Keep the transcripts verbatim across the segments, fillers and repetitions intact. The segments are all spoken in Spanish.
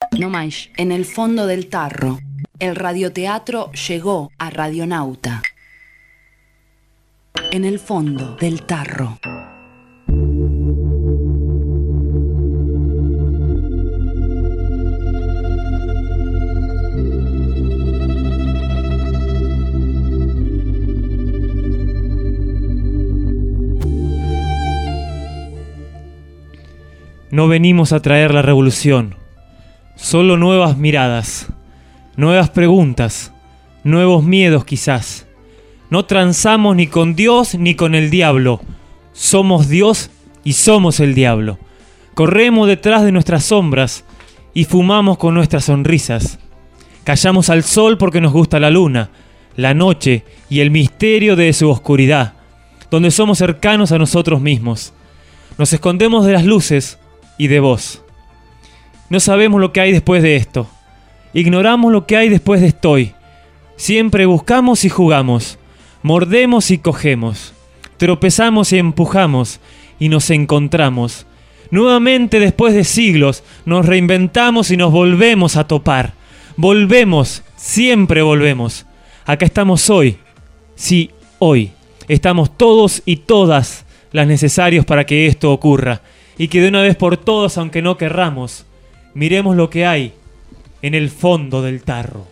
No más, en el fondo del tarro, el radioteatro llegó a Radionauta. En el fondo del tarro. No venimos a traer la revolución, solo nuevas miradas, nuevas preguntas, nuevos miedos quizás. No transamos ni con Dios ni con el diablo. Somos Dios y somos el diablo. Corremos detrás de nuestras sombras y fumamos con nuestras sonrisas. Callamos al sol porque nos gusta la luna, la noche y el misterio de su oscuridad, donde somos cercanos a nosotros mismos. Nos escondemos de las luces y de vos. No sabemos lo que hay después de esto. Ignoramos lo que hay después de estoy. Siempre buscamos y jugamos. Mordemos y cogemos. Tropezamos y empujamos. Y nos encontramos. Nuevamente después de siglos nos reinventamos y nos volvemos a topar. Volvemos, siempre volvemos. Acá estamos hoy. Sí, hoy. Estamos todos y todas las necesarios para que esto ocurra. Y que de una vez por todas, aunque no querramos, miremos lo que hay en el fondo del tarro.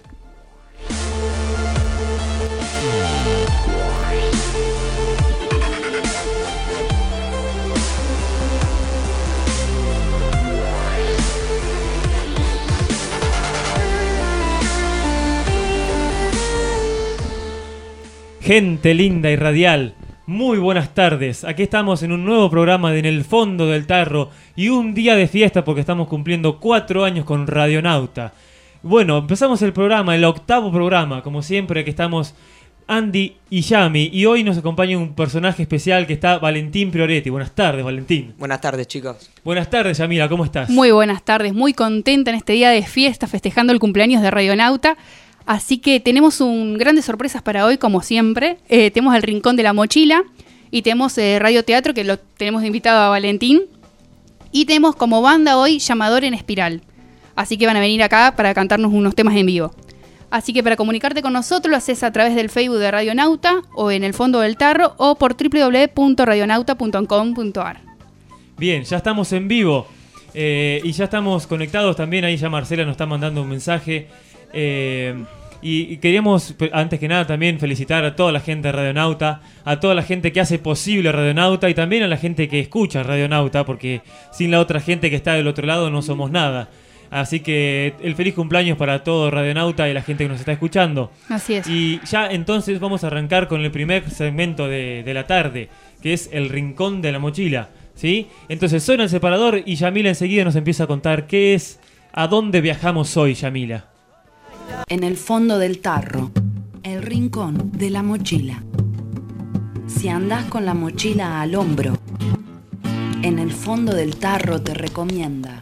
Gente linda y radial, muy buenas tardes. Aquí estamos en un nuevo programa de En el Fondo del Tarro y un día de fiesta porque estamos cumpliendo cuatro años con Radionauta. Bueno, empezamos el programa, el octavo programa, como siempre, que estamos Andy y Yami, y hoy nos acompaña un personaje especial que está Valentín Prioretti. Buenas tardes, Valentín. Buenas tardes, chicos. Buenas tardes, Yamila, ¿cómo estás? Muy buenas tardes, muy contenta en este día de fiesta, festejando el cumpleaños de Radionauta. Así que tenemos un grandes sorpresas para hoy, como siempre. Eh, tenemos el Rincón de la Mochila y tenemos eh, radioteatro, que lo tenemos de invitado a Valentín. Y tenemos como banda hoy Llamador en Espiral. Así que van a venir acá para cantarnos unos temas en vivo. Así que para comunicarte con nosotros lo haces a través del Facebook de Radionauta o en el Fondo del Tarro o por doble u doble u doble u punto radionauta punto com punto a r. Bien, ya estamos en vivo eh, y ya estamos conectados también. Ahí ya Marcela nos está mandando un mensaje. Eh, y, y queríamos, antes que nada, también felicitar a toda la gente de Radionauta, a toda la gente que hace posible Radionauta y también a la gente que escucha Radionauta, porque sin la otra gente que está del otro lado no somos nada. Así que el feliz cumpleaños para todo Radionauta y la gente que nos está escuchando. Así es. Y ya entonces vamos a arrancar con el primer segmento de, de la tarde, que es el Rincón de la Mochila, ¿sí? Entonces suena el separador y Yamila enseguida nos empieza a contar qué es, a dónde viajamos hoy, Yamila. En el fondo del tarro, el Rincón de la Mochila. Si andás con la mochila al hombro, en el fondo del tarro te recomienda.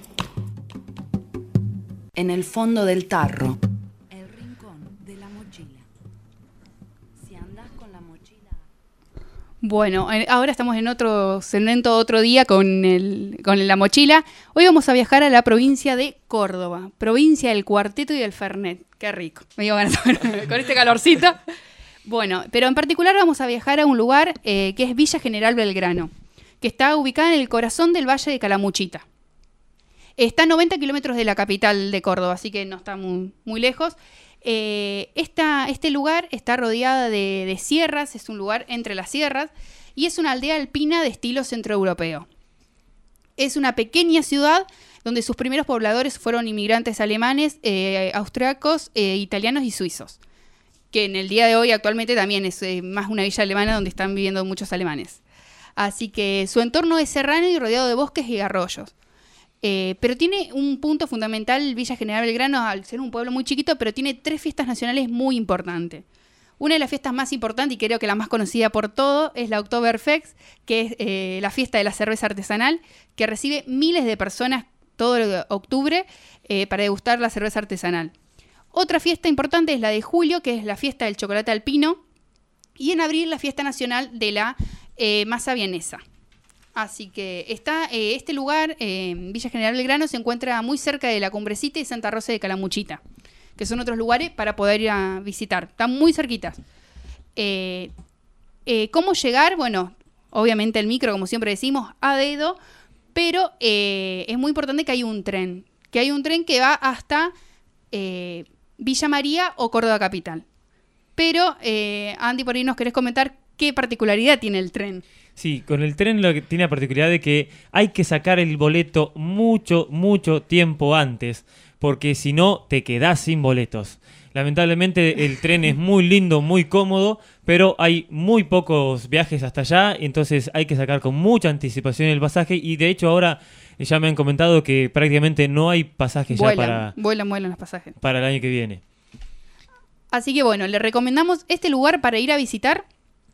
En el fondo del tarro, el Rincón de la Mochila. Si andás con la mochila... Bueno, ahora estamos en otro segmento, otro día con, el, con la mochila. Hoy vamos a viajar a la provincia de Córdoba, provincia del cuarteto y del fernet. Qué rico, me dio ganas con este calorcito. Bueno, pero en particular vamos a viajar a un lugar eh, que es Villa General Belgrano, que está ubicada en el corazón del Valle de Calamuchita. Está a noventa kilómetros de la capital de Córdoba, así que no está muy, muy lejos. Eh, esta, este lugar está rodeada de, de sierras, es un lugar entre las sierras, y es una aldea alpina de estilo centroeuropeo. Es una pequeña ciudad donde sus primeros pobladores fueron inmigrantes alemanes, eh, austriacos, eh, italianos y suizos, que en el día de hoy actualmente también es eh, más una villa alemana donde están viviendo muchos alemanes. Así que su entorno es serrano y rodeado de bosques y arroyos. Eh, pero tiene un punto fundamental Villa General Belgrano, al ser un pueblo muy chiquito, pero tiene tres fiestas nacionales muy importantes. Una de las fiestas más importantes, y creo que la más conocida por todo, es la Oktoberfest, que es eh, la fiesta de la cerveza artesanal, que recibe miles de personas todo el octubre eh, para degustar la cerveza artesanal. Otra fiesta importante es la de julio, que es la fiesta del chocolate alpino, y en abril la fiesta nacional de la eh, masa vienesa. Así que está eh, este lugar, eh, Villa General Belgrano, se encuentra muy cerca de la Cumbrecita y Santa Rosa de Calamuchita, que son otros lugares para poder ir a visitar. Están muy cerquitas. Eh, eh, ¿Cómo llegar? Bueno, obviamente el micro, como siempre decimos, a dedo, pero eh, es muy importante que hay un tren, que hay un tren que va hasta eh, Villa María o Córdoba Capital. Pero, eh, Andy, por ahí nos querés comentar qué particularidad tiene el tren. Sí, con el tren lo que tiene la particularidad de que hay que sacar el boleto mucho, mucho tiempo antes, porque si no te quedás sin boletos. Lamentablemente el tren es muy lindo, muy cómodo, pero hay muy pocos viajes hasta allá, entonces hay que sacar con mucha anticipación el pasaje y de hecho ahora ya me han comentado que prácticamente no hay pasajes vuelan, ya para, vuelan, vuelan los pasajes. para el año que viene. Así que bueno, le recomendamos este lugar para ir a visitar,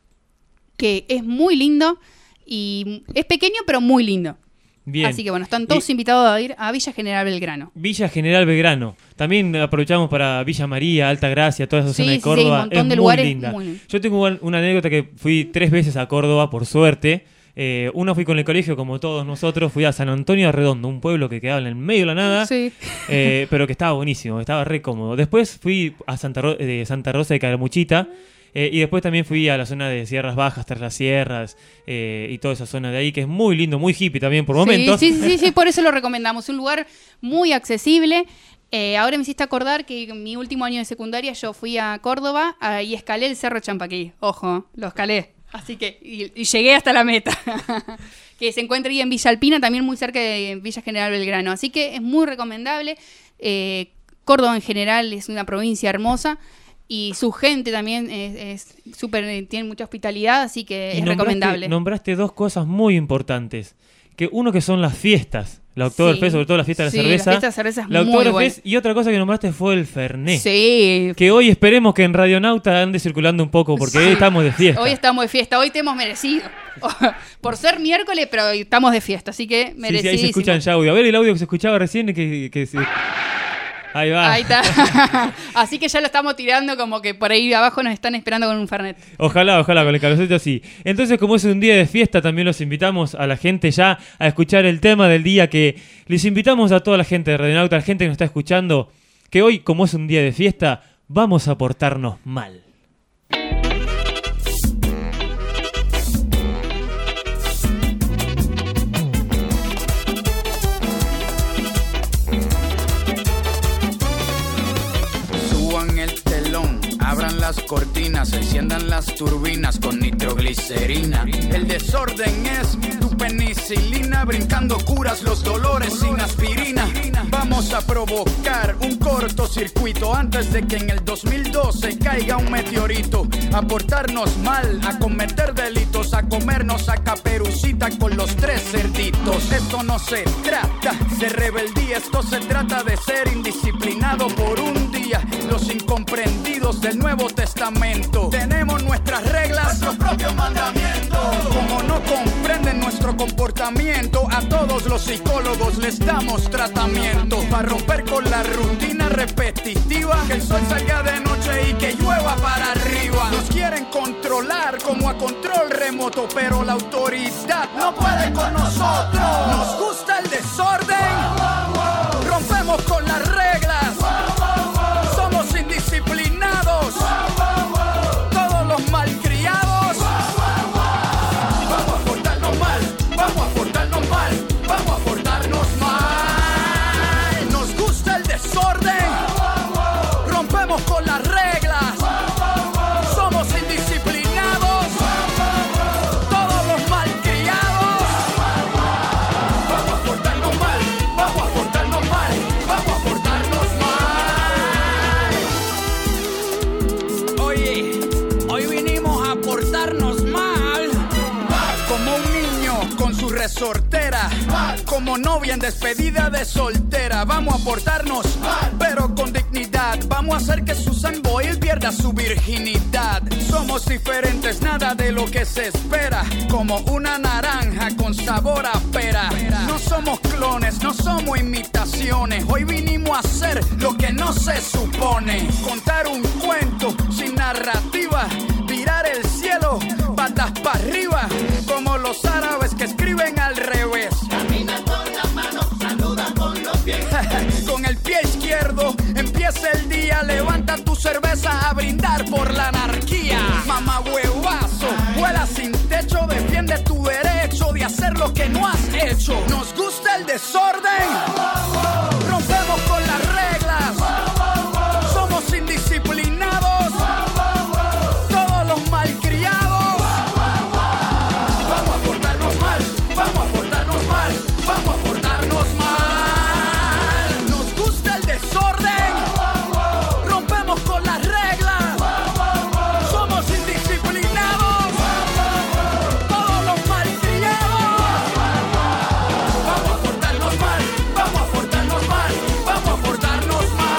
que es muy lindo y es pequeño pero muy lindo. Bien. Así que bueno, están todos y invitados a ir a Villa General Belgrano. Villa General Belgrano. También aprovechamos para Villa María, Altagracia, toda esa Sí, zona de sí, Córdoba. sí, un montón es de muy lugares linda. muy- Yo tengo una, una anécdota que fui tres veces a Córdoba, por suerte. Eh, una fui con el colegio, como todos nosotros. Fui a San Antonio Redondo, un pueblo que quedaba en el medio de la nada. Sí. eh, pero que estaba buenísimo, estaba re cómodo. Después fui a Santa, Ro- de Santa Rosa de Calamuchita. Eh, y después también fui a la zona de Sierras Bajas, tras las sierras eh, y toda esa zona de ahí, que es muy lindo, muy hippie también por momentos. Sí, sí, sí, sí, por eso lo recomendamos. Un lugar muy accesible. Eh, ahora me hiciste acordar que en mi último año de secundaria yo fui a Córdoba ah, y escalé el Cerro Champaquí. Ojo, lo escalé. Así que, y, y llegué hasta la meta. Que se encuentra ahí en Villa Alpina, también muy cerca de Villa General Belgrano. Así que es muy recomendable. Eh, Córdoba en general es una provincia hermosa. Y su gente también es súper, tiene mucha hospitalidad, así que Y es nombraste- recomendable. Nombraste dos cosas muy importantes. Que uno que son las fiestas. La Oktoberfest, Sí. sobre todo la fiesta de la Sí, cerveza. la fiesta de cerveza es La muy Oktoberfest, y otra cosa que nombraste fue el Fernet. Sí. Que hoy esperemos que en Radionauta ande circulando un poco, porque Sí. hoy estamos de fiesta. Hoy estamos de fiesta, hoy te hemos merecido. Por ser miércoles, pero hoy estamos de fiesta, así que Sí, sí, merecidísimo. ahí se escuchan ya audio. A ver el audio que se escuchaba recién. Que, que se... Ahí va. Ahí está. Así que ya lo estamos tirando como que por ahí abajo nos están esperando con un Fernet. Ojalá, ojalá, con el calorcito sí. Entonces, como es un día de fiesta, también los invitamos a la gente ya a escuchar el tema del día, que les invitamos a toda la gente de Radionauta, a la gente que nos está escuchando, que hoy, como es un día de fiesta, vamos a portarnos mal. Suban el telón, abran las cortinas, enciendan las turbinas con nitroglicerina. El desorden es tu penicilina, brincando curas los dolores sin aspirina. Vamos a provocar un cortocircuito antes de que en el dos mil doce caiga un meteorito. A portarnos mal, a cometer delitos, a comernos a Caperucita con los tres cerditos. Esto no se trata de rebeldía, esto se trata de ser indisciplinado por un día. Los incomprendidos del Nuevo Testamento tenemos nuestras reglas, nuestros propios mandamientos. Como no comprenden nuestro comportamiento, a todos los psicólogos les damos tratamiento para romper con la rutina repetitiva. Que el sol salga de noche y que llueva para arriba. Nos quieren controlar como a control remoto, pero la autoridad no puede con nosotros. Nos gusta el desorden, rompemos con las reglas. Somos indisciplinados, todos los malcriados. Vamos a portarnos mal, vamos a portarnos mal, vamos a portarnos mal. Nos gusta el desorden, rompemos con las reglas. Somos indisciplinados, todos los malcriados. Vamos a portarnos mal, vamos a portarnos mal, vamos a portarnos mal. Oye, hoy vinimos a portarnos mal, como un niño con su resortera, como novia en despedida de soltera. Vamos a portarnos, pero con dignidad. Vamos a hacer que Susan Boyle pierda su virginidad. Somos diferentes, nada de lo que se espera, como una naranja con sabor a pera. No somos clones, no somos imitaciones. Hoy vinimos a hacer lo que no se supone. Contar un cuento sin narrativa, virar el cielo patas para arriba, como los árabes que escriben desorden al revés. Camina con las manos, saluda con los pies. Con el pie izquierdo empieza el día, levanta tu cerveza a brindar por la anarquía. Mamá huevazo, vuela sin techo, defiende tu derecho de hacer lo que no has hecho. Nos gusta el desorden, rompemos con las reglas, somos indisciplinados, todos los malcriados. Vamos a portarnos mal, vamos a portarnos mal, vamos a portarnos mal. Nos gusta el desorden, rompemos con las reglas, somos indisciplinados, todos los malcriados. Vamos a portarnos mal, vamos a portarnos mal, vamos a portarnos mal.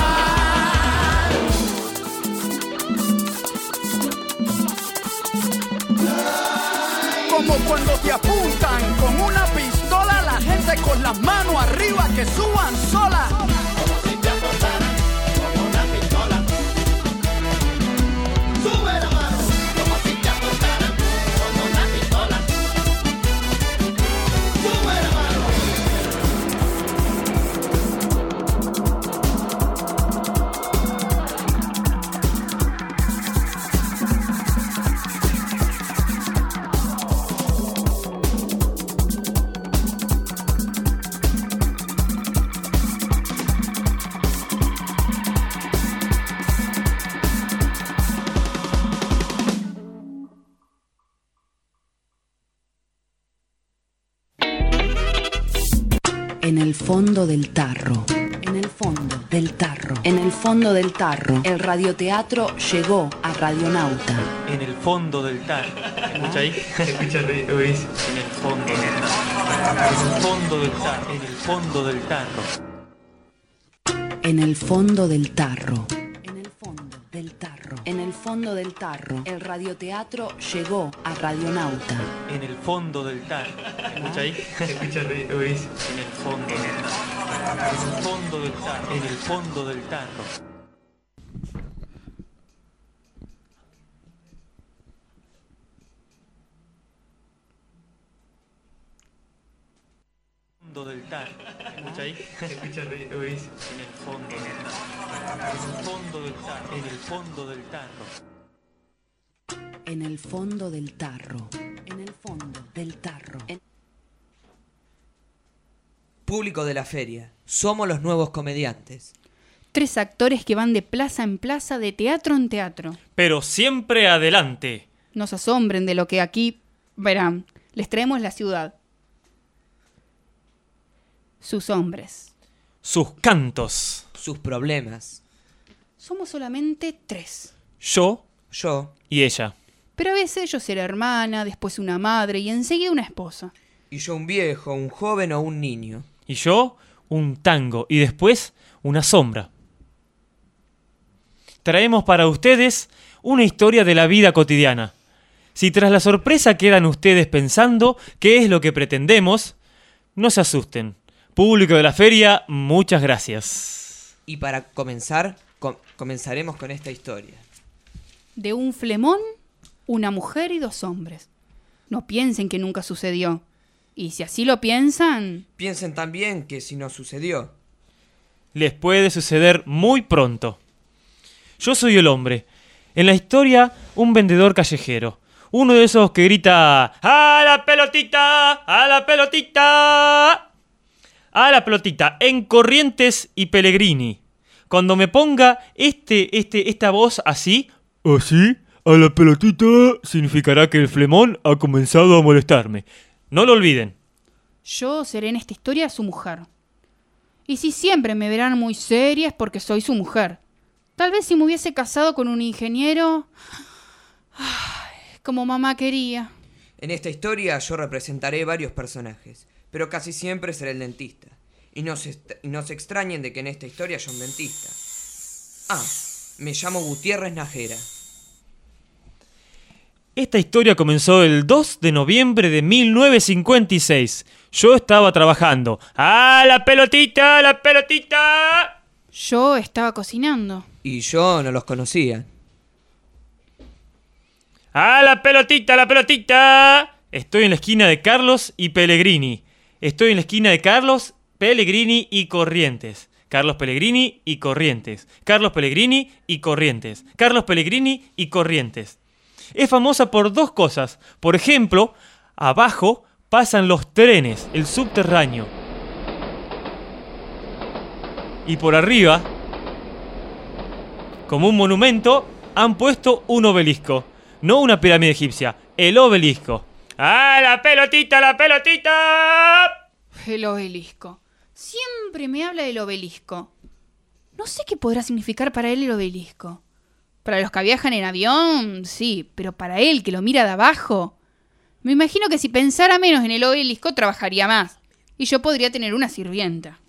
Como cuando te apuntan con una pistola, la gente con las manos arriba que suban sola. Como si te apuntaran con una pistola. Sube la mano. Como si te apuntaran con una pistola. Sube la mano. En el fondo del tarro. En el fondo del tarro. En el fondo del tarro. El radioteatro llegó a Radionauta. En el fondo del tarro. ¿Escucha ahí? ¿Se escucha el ruido? En el fondo del tarro. En el fondo del tarro. En el fondo del tarro. En el fondo del tarro. En el fondo del tarro. En el fondo del tarro. El radioteatro llegó a Radionauta. En el fondo del tarro. ¿Escucha ahí? ¿Se escucha el ruido? En el fondo del tarro. En el fondo del tarro. En el fondo del tarro. Fondo del tarro. ¿Escucha ahí? ¿Se escucha el ruido? En el fondo del tarro. En el fondo del tarro. En el fondo del tarro. En el fondo del tarro. En el fondo del tarro. En- Público de la feria, somos los nuevos comediantes. Tres actores que van de plaza en plaza, de teatro en teatro. Pero siempre adelante. No se asombren de lo que aquí verán. Les traemos la ciudad. Sus hombres. Sus cantos. Sus problemas. Somos solamente tres. Yo Yo y ella. Pero a veces yo seré hermana, después una madre y enseguida una esposa. y yo un viejo, un joven o un niño. Y yo un tango y después una sombra. Traemos para ustedes una historia de la vida cotidiana. Si tras la sorpresa quedan ustedes pensando qué es lo que pretendemos, no se asusten. Público de la feria, muchas gracias. Y para comenzar, com- comenzaremos con esta historia. De un flemón, una mujer y dos hombres. No piensen que nunca sucedió. Y si así lo piensan... Piensen también que si no sucedió. Les puede suceder muy pronto. Yo soy el hombre. En la historia, un vendedor callejero. Uno de esos que grita ¡a la pelotita! ¡A la pelotita! ¡A la pelotita! En Corrientes y Pellegrini. Cuando me ponga este, este, esta voz así, así, a la pelotita, significará que el flemón ha comenzado a molestarme. No lo olviden. Yo seré en esta historia su mujer. Y si siempre me verán muy seria es porque soy su mujer. Tal vez si me hubiese casado con un ingeniero... Ay, como mamá quería. En esta historia yo representaré varios personajes, pero casi siempre seré el dentista. Y no se, est- y no se extrañen de que en esta historia yo un dentista. Ah, me llamo Gutiérrez Najera. Esta historia comenzó el dos de noviembre de mil novecientos cincuenta y seis. Yo estaba trabajando. ¡A la pelotita, a la pelotita! Yo estaba cocinando. Y yo no los conocía. ¡A la pelotita, a la pelotita! Estoy en la esquina de Carlos y Pellegrini. Estoy en la esquina de Carlos, Pellegrini y Corrientes. Carlos Pellegrini y Corrientes. Carlos Pellegrini y Corrientes. Carlos Pellegrini y Corrientes. Es famosa por dos cosas. Por ejemplo, abajo pasan los trenes, el subterráneo. Y por arriba, como un monumento, han puesto un obelisco. No una pirámide egipcia, el obelisco. ¡Ah, la pelotita, la pelotita! El obelisco. Siempre me habla del obelisco. No sé qué podrá significar para él el obelisco. Para los que viajan en avión, sí, pero para él, que lo mira de abajo... Me imagino que si pensara menos en el obelisco, trabajaría más. Y yo podría tener una sirvienta.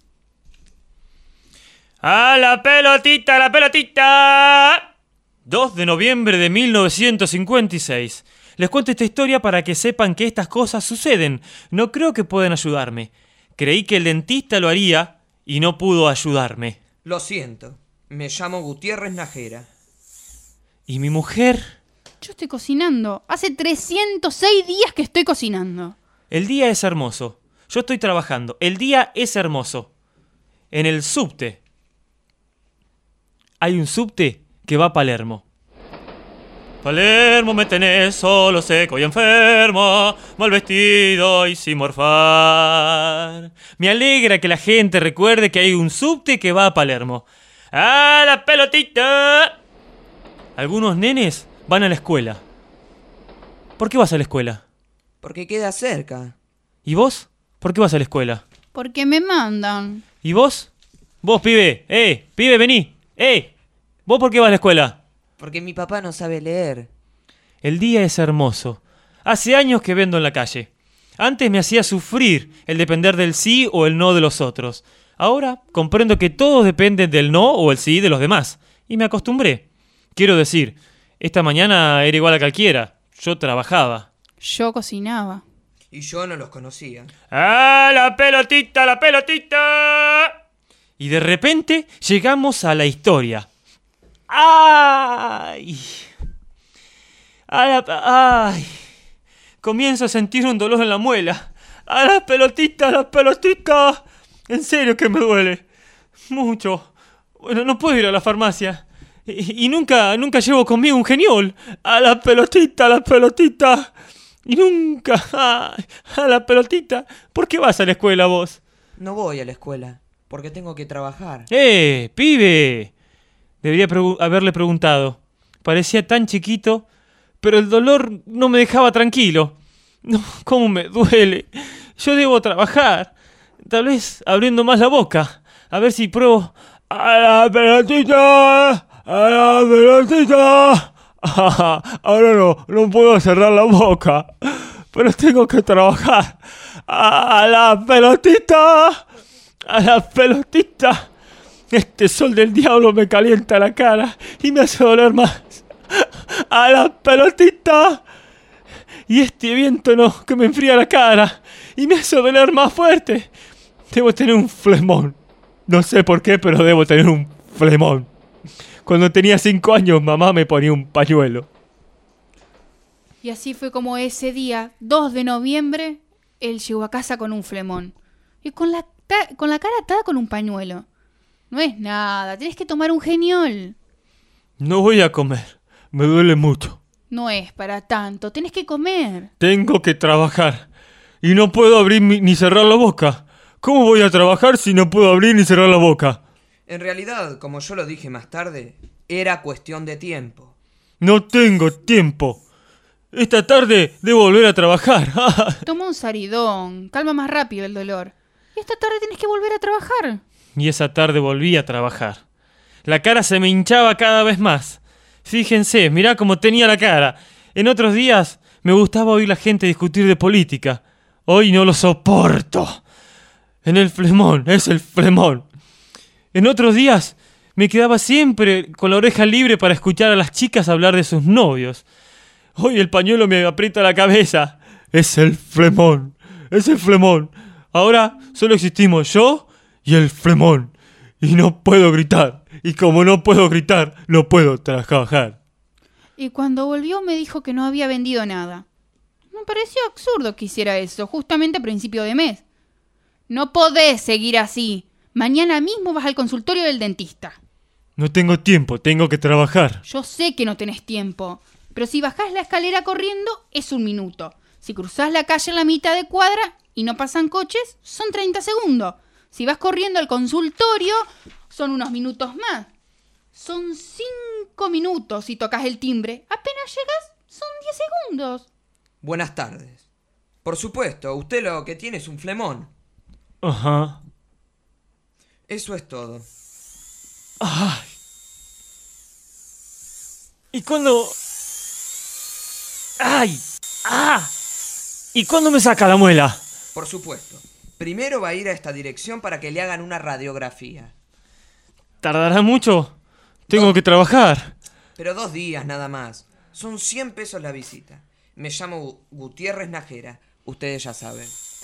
¡Ah, la pelotita, la pelotita! dos de noviembre de mil novecientos cincuenta y seis. Les cuento esta historia para que sepan que estas cosas suceden. No creo que puedan ayudarme. Creí que el dentista lo haría y no pudo ayudarme. Lo siento, me llamo Gutiérrez Nájera. ¿Y mi mujer? Yo estoy cocinando. Hace trescientos seis días que estoy cocinando. El día es hermoso. Yo estoy trabajando. El día es hermoso. En el subte. Hay un subte que va a Palermo. Palermo me tenés solo, seco y enfermo, mal vestido y sin morfar. Me alegra que la gente recuerde que hay un subte que va a Palermo. ¡Ah, la pelotita! Algunos nenes van a la escuela. ¿Por qué vas a la escuela? Porque queda cerca. ¿Y vos? ¿Por qué vas a la escuela? Porque me mandan. ¿Y vos? Vos, pibe. ¡Eh! Pibe, vení. ¡Eh! ¿Vos por qué vas a la escuela? Porque mi papá no sabe leer. El día es hermoso. Hace años que vendo en la calle. Antes me hacía sufrir el depender del sí o el no de los otros. Ahora comprendo que todos dependen del no o el sí de los demás. Y me acostumbré. Quiero decir, esta mañana era igual a cualquiera. Yo trabajaba. Yo cocinaba. Y yo no los conocía. ¡Ah, la pelotita, la pelotita! Y de repente llegamos a la historia. ¡Ay! ¡Ay! Comienzo a sentir un dolor en la muela. ¡A las pelotitas, las pelotitas! En serio que me duele. Mucho. Bueno, no puedo ir a la farmacia. Y, y nunca, nunca llevo conmigo un geniol. ¡A las pelotitas, las pelotitas! Y nunca... ¡Ay! ¡A la pelotita! ¿Por qué vas a la escuela vos? No voy a la escuela, porque tengo que trabajar. ¡Eh, pibe! Debería pregu- haberle preguntado. Parecía tan chiquito, pero el dolor no me dejaba tranquilo. No, cómo me duele. Yo debo trabajar. Tal vez abriendo más la boca. A ver si pruebo... ¡A la pelotita! ¡A la pelotita! Ah, ahora no, no puedo cerrar la boca. Pero tengo que trabajar. ¡A la pelotita! ¡A la pelotita! Este sol del diablo me calienta la cara y me hace doler más. ¡A la pelotita! Y este viento no, que me enfría la cara y me hace doler más fuerte. Debo tener un flemón. No sé por qué, pero debo tener un flemón. Cuando tenía cinco años, mamá me ponía un pañuelo. Y así fue como ese día, dos de noviembre, él llegó a casa con un flemón. Y con la, ta- con la cara atada con un pañuelo. No es nada, tienes que tomar un geniol. No voy a comer. Me duele mucho. No es para tanto, tienes que comer. Tengo que trabajar. Y no puedo abrir mi- ni cerrar la boca. ¿Cómo voy a trabajar si no puedo abrir ni cerrar la boca? En realidad, como yo lo dije más tarde, era cuestión de tiempo. No tengo tiempo. Esta tarde debo volver a trabajar. Toma un saridón, calma más rápido el dolor. Y esta tarde tienes que volver a trabajar. Y esa tarde volví a trabajar. La cara se me hinchaba cada vez más. Fíjense, mirá cómo tenía la cara. En otros días me gustaba oír la gente discutir de política. Hoy no lo soporto. En el flemón, es el flemón. En otros días me quedaba siempre con la oreja libre para escuchar a las chicas hablar de sus novios. Hoy el pañuelo me aprieta la cabeza. Es el flemón, es el flemón. Ahora solo existimos yo y el flemón. Y no puedo gritar. Y como no puedo gritar, no puedo trabajar. Y cuando volvió me dijo que no había vendido nada. No Me pareció absurdo que hiciera eso, justamente a principio de mes. No podés seguir así. Mañana mismo vas al consultorio del dentista. No tengo tiempo, tengo que trabajar. Yo sé que no tenés tiempo, pero si bajás la escalera corriendo, es un minuto. Si cruzás la calle en la mitad de cuadra y no pasan coches, son treinta segundos. Si vas corriendo al consultorio, son unos minutos más. Son cinco minutos si tocas el timbre. Apenas llegas, son diez segundos. Buenas tardes. Por supuesto, usted lo que tiene es un flemón. Ajá. Eso es todo. Ay. ¿Y cuándo? ¡Ay! ¡Ah! ¿Y cuándo me saca la muela? Por supuesto. Primero va a ir a esta dirección para que le hagan una radiografía. ¿Tardará mucho? Tengo que trabajar. Pero dos días nada más. Son cien pesos la visita. Me llamo Gu- Gutiérrez Najera. Ustedes ya saben.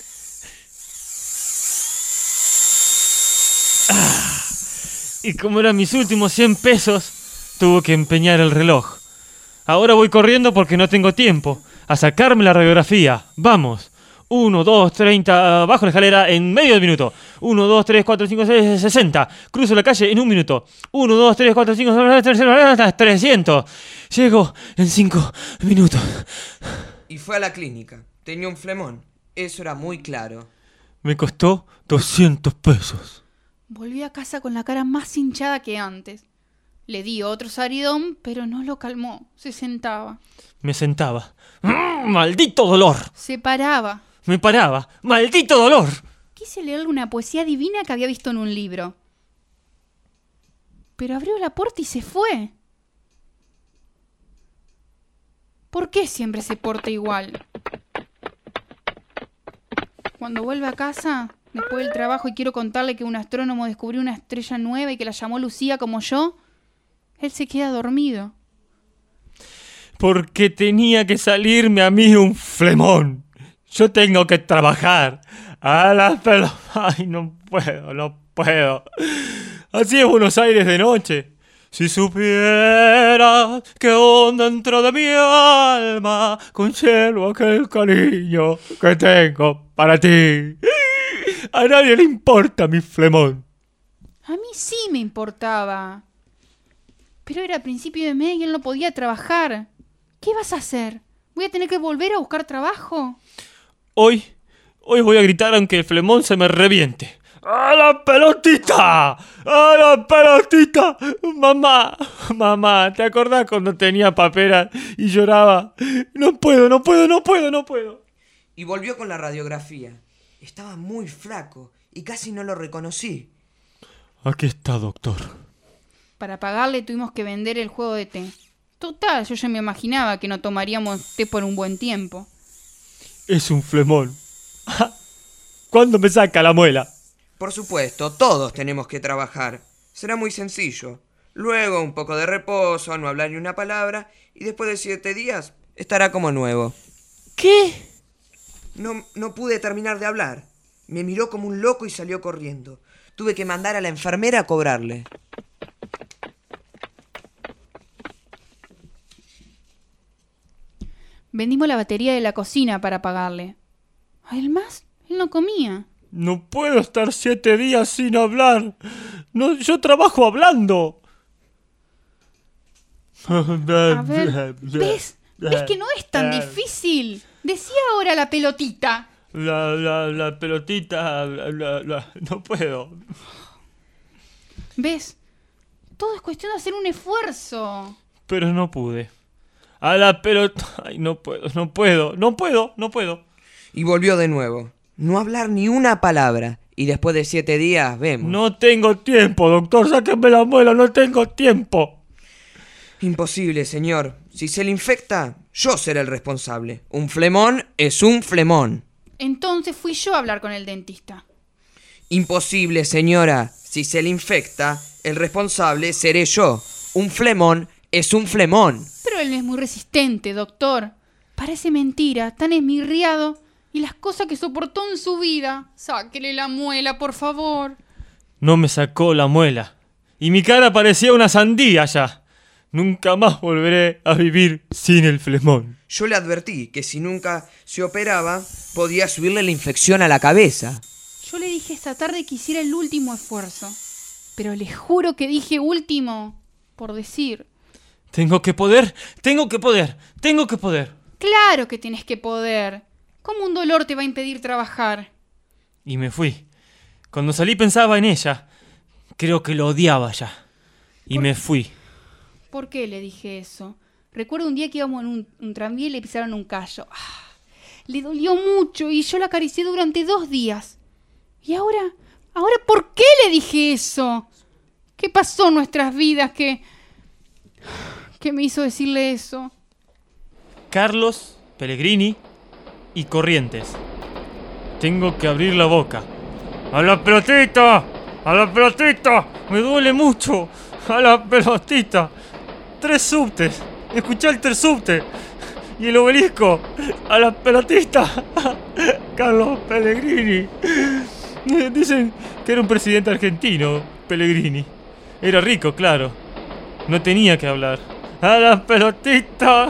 Y como eran mis últimos cien pesos, tuvo que empeñar el reloj. Ahora voy corriendo porque no tengo tiempo. A sacarme la radiografía. Vamos. Uno, dos, treinta. Bajo la escalera en medio del minuto. Uno, dos, tres, cuatro, cinco, seis, sesenta. Cruzo la calle en un minuto. Uno, dos, tres, cuatro, cinco, seis, trescientos. Llego en cinco minutos. Y fue a la clínica. Tenía un flemón. Eso era muy claro. Me costó doscientos pesos. Volví a casa con la cara más hinchada que antes. Le di otro saridón, pero no lo calmó. Se sentaba. Me sentaba. ¡Mm, ¡Maldito dolor! Se paraba. Me paraba. ¡Maldito dolor! Quise leerle una poesía divina que había visto en un libro. Pero abrió la puerta y se fue. ¿Por qué siempre se porta igual? Cuando vuelve a casa, después del trabajo, y quiero contarle que un astrónomo descubrió una estrella nueva y que la llamó Lucía como yo, él se queda dormido. Porque tenía que salirme a mí un flemón. Yo tengo que trabajar. A las pelos. Ay, no puedo, no puedo. Así es Buenos Aires de noche. Si supieras que honda dentro de mi alma conservo aquel cariño que tengo para ti. A nadie le importa mi flemón. A mí sí me importaba. Pero era principio de mes y él no podía trabajar. ¿Qué vas a hacer? ¿Voy a tener que volver a buscar trabajo? Hoy, hoy voy a gritar aunque el flemón se me reviente. ¡A la pelotita! ¡A la pelotita! Mamá, mamá, ¿te acordás cuando tenía paperas y lloraba? No puedo, no puedo, no puedo, no puedo. Y volvió con la radiografía. Estaba muy flaco y casi no lo reconocí. Aquí está, doctor. Para pagarle tuvimos que vender el juego de té. Total, yo ya me imaginaba que no tomaríamos té por un buen tiempo. Es un flemón. ¿Cuándo me saca la muela? Por supuesto, todos tenemos que trabajar. Será muy sencillo. Luego un poco de reposo, no hablar ni una palabra, y después de siete días estará como nuevo. ¿Qué? No, no pude terminar de hablar. Me miró como un loco y salió corriendo. Tuve que mandar a la enfermera a cobrarle. Vendimos la batería de la cocina para pagarle. Además, él no comía. No puedo estar siete días sin hablar. No, yo trabajo hablando. A ver, ¿ves? ¿Ves que no es tan difícil? Decía ahora la pelotita. La, la, la pelotita, la, la, la- no puedo. ¿Ves? Todo es cuestión de hacer un esfuerzo. Pero no pude. A la pelota. Ay, no puedo, no puedo, no puedo, no puedo. Y volvió de nuevo. No hablar ni una palabra. Y después de siete días vemos. No tengo tiempo, doctor, sáquenme la muela, no tengo tiempo. Imposible, señor. Si se le infecta, yo seré el responsable. Un flemón es un flemón. Entonces fui yo a hablar con el dentista. Imposible, señora. Si se le infecta, el responsable seré yo. Un flemón es un flemón. Pero él es muy resistente, doctor. Parece mentira, tan esmirriado. Y las cosas que soportó en su vida. Sáquele la muela, por favor. No me sacó la muela. Y mi cara parecía una sandía ya. Nunca más volveré a vivir sin el flemón. Yo le advertí que si nunca se operaba, podía subirle la infección a la cabeza. Yo le dije esta tarde que hiciera el último esfuerzo. Pero le juro que dije último, por decir. Tengo que poder, tengo que poder, tengo que poder. Claro que tienes que poder. ¿Cómo un dolor te va a impedir trabajar? Y me fui. Cuando salí pensaba en ella. Creo que lo odiaba ya. Y me fui. ¿Por qué le dije eso? Recuerdo un día que íbamos en un, un tranvía y le pisaron un callo. Ah, le dolió mucho y yo la acaricié durante dos días. ¿Y ahora? ¿Ahora por qué le dije eso? ¿Qué pasó en nuestras vidas que... que me hizo decirle eso? Carlos, Pellegrini y Corrientes. Tengo que abrir la boca. ¡A la pelotita! ¡A la pelotita! ¡Me duele mucho! ¡A la pelotita! Tres subtes. Escuchá el tres subte. Y el obelisco. ¡A la pelotita! Carlos Pellegrini. Dicen que era un presidente argentino, Pellegrini. Era rico, claro. No tenía que hablar. ¡A la pelotita!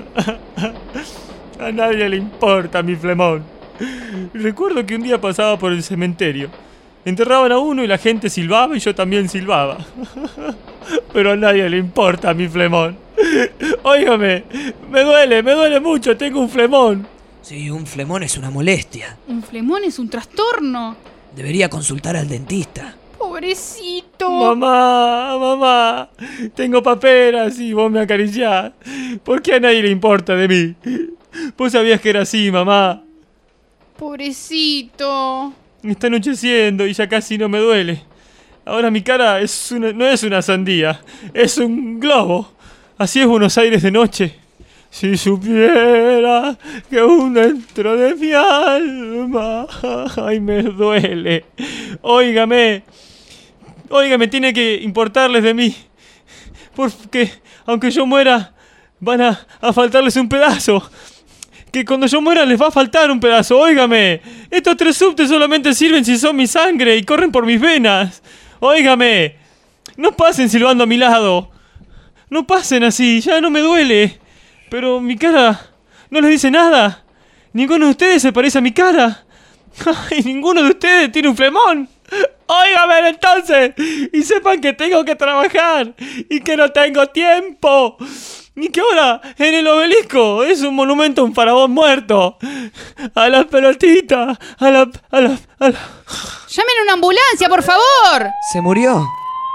A nadie le importa mi flemón. Recuerdo que un día pasaba por el cementerio. Enterraban a uno y la gente silbaba y yo también silbaba. Pero a nadie le importa mi flemón. Óigame, me duele, me duele mucho, tengo un flemón. Sí, un flemón es una molestia. Un flemón es un trastorno. Debería consultar al dentista. Pobrecito. Mamá, mamá, tengo paperas y vos me acariciás. ¿Por qué a nadie le importa de mí? Vos sabías que era así, mamá. Pobrecito. Está anocheciendo y ya casi no me duele. Ahora mi cara es una, no es una sandía, es un globo. Así es Buenos Aires de noche. Si supiera que aún dentro de mi alma, ay, me duele. Óigame, óigame, tiene que importarles de mí. Porque aunque yo muera, van a, a faltarles un pedazo. Que cuando yo muera les va a faltar un pedazo, óigame. Estos tres subtes solamente sirven si son mi sangre y corren por mis venas. Óigame, no pasen silbando a mi lado. No pasen así, ya no me duele. Pero mi cara no les dice nada. Ninguno de ustedes se parece a mi cara. Ay, ninguno de ustedes tiene un flemón. Óigame entonces y sepan que tengo que trabajar y que no tengo tiempo. Y que ahora en el obelisco es un monumento a un faraón muerto. A las pelotitas, a la, a la, a la... ¡Llamen a una ambulancia, por favor! ¿Se murió?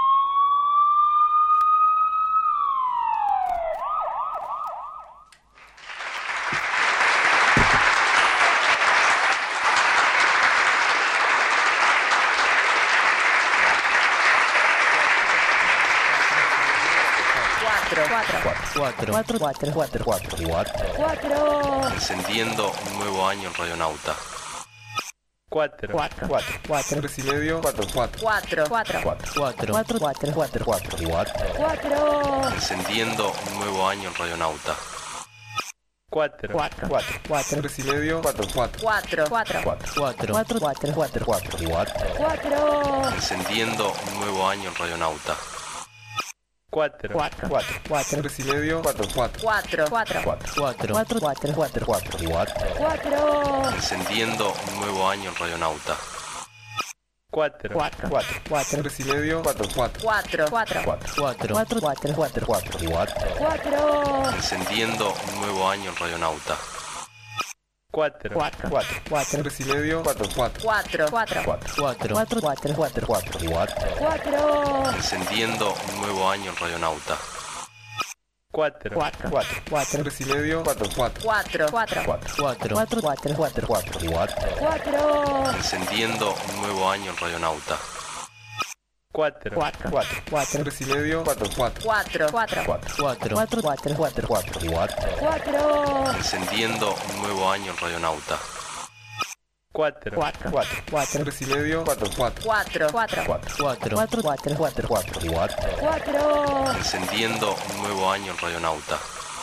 Cuatro, cuatro, cuatro, cuatro, cuatro, cuatro, cuatro. Encendiendo un nuevo año en Radionauta. Cuatro, cuatro, cuatro, cuatro, tres y medio, cuatro, cuatro, cuatro, cuatro, cuatro, cuatro, cuatro, cuatro, cuatro, cuatro, cuatro, cuatro. Encendiendo un nuevo año en Radionauta. Cuatro, cuatro, cuatro, cuatro, tres y medio, cuatro, cuatro, cuatro, cuatro, cuatro, cuatro, cuatro, cuatro, cuatro, cuatro, cuatro, cuatro. Encendiendo un nuevo año en Radionauta. Cuatro, cuatro, cuatro, cuatro, tres y medio, cuatro, cuatro, cuatro, cuatro, cuatro, cuatro, cuatro, cuatro, cuatro, cuatro, cuatro, cuatro. Encendiendo un nuevo año en Radionauta. Cuatro, cuatro, cuatro, cuatro, tres y medio, cuatro, cuatro, cuatro, cuatro, cuatro, cuatro, cuatro, cuatro, cuatro, cuatro, cuatro, cuatro. Encendiendo un nuevo año en Radionauta. Cuatro, cuatro, cuatro, cuatro, tres y medio, cuatro, cuatro, cuatro, cuatro, cuatro, cuatro, cuatro, cuatro, cuatro, cuatro, cuatro, cuatro. Encendiendo un nuevo año en Radionauta. Cuatro, cuatro, cuatro, cuatro, tres y medio, cuatro, cuatro, cuatro, cuatro, cuatro, cuatro, cuatro, cuatro, cuatro, cuatro, cuatro, cuatro. Encendiendo un nuevo año en Radionauta. Cuatro, cuatro, cuatro, cuatro, tres y medio, cuatro, cuatro, cuatro, cuatro, cuatro, cuatro, cuatro, cuatro, cuatro, cuatro, cuatro, cuatro. Encendiendo un nuevo año en Radionauta. Cuatro, cuatro, cuatro, cuatro, tres y medio, cuatro, cuatro, cuatro, cuatro, cuatro, cuatro, cuatro, cuatro, cuatro, cuatro, cuatro, cuatro. Encendiendo un nuevo año en Radionauta.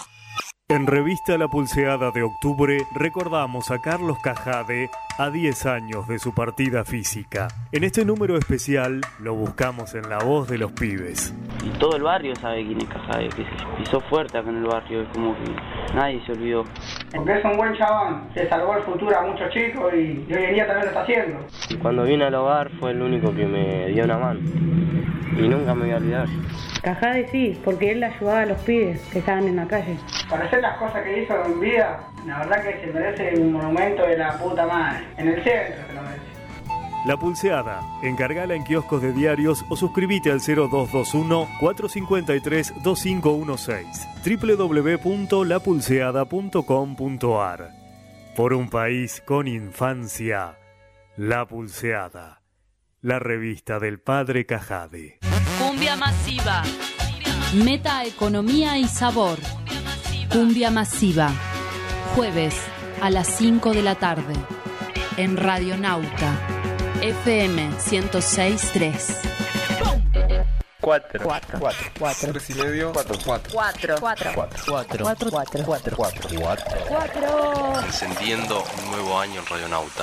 En Revista La Pulseada de octubre recordamos a Carlos Cajade a diez años de su partida física. En este número especial lo buscamos en la voz de los pibes. y todo el barrio sabe quién es Cajade, que se pisó fuerte acá en el barrio, es como que nadie se olvidó. Porque es un buen chabón, se salvó el futuro a muchos chicos y, y hoy en día también lo está haciendo. Cuando vine al hogar fue el único que me dio una mano y nunca me voy a olvidar. Cajade sí, porque él ayudaba a los pibes que estaban en la calle. Para hacer las cosas que hizo en vida, la verdad que se merece un monumento de la puta madre. En el centro se lo merece. La Pulseada, encargala en kioscos de diarios o suscríbete al cero dos dos uno, cuatro cinco tres, dos cinco uno seis, doble u doble u doble u punto la pulseada punto com punto a r. Por un país con infancia, La Pulseada, la revista del padre Cajade. Cumbia masiva. Meta economía y sabor. Cumbia masiva. Jueves a las cinco de la tarde. En Radionauta. F M ciento seis punto tres. Cuatro. Cuatro. Cuatro. Cuatro. Tres y medio. Cuatro. Cuatro. Cuatro. Cuatro. Cuatro. Cuatro. Cuatro. Cuatro. Cuatro. Cuatro. Cuatro. Cuatro. Encendiendo un nuevo año en Radionauta.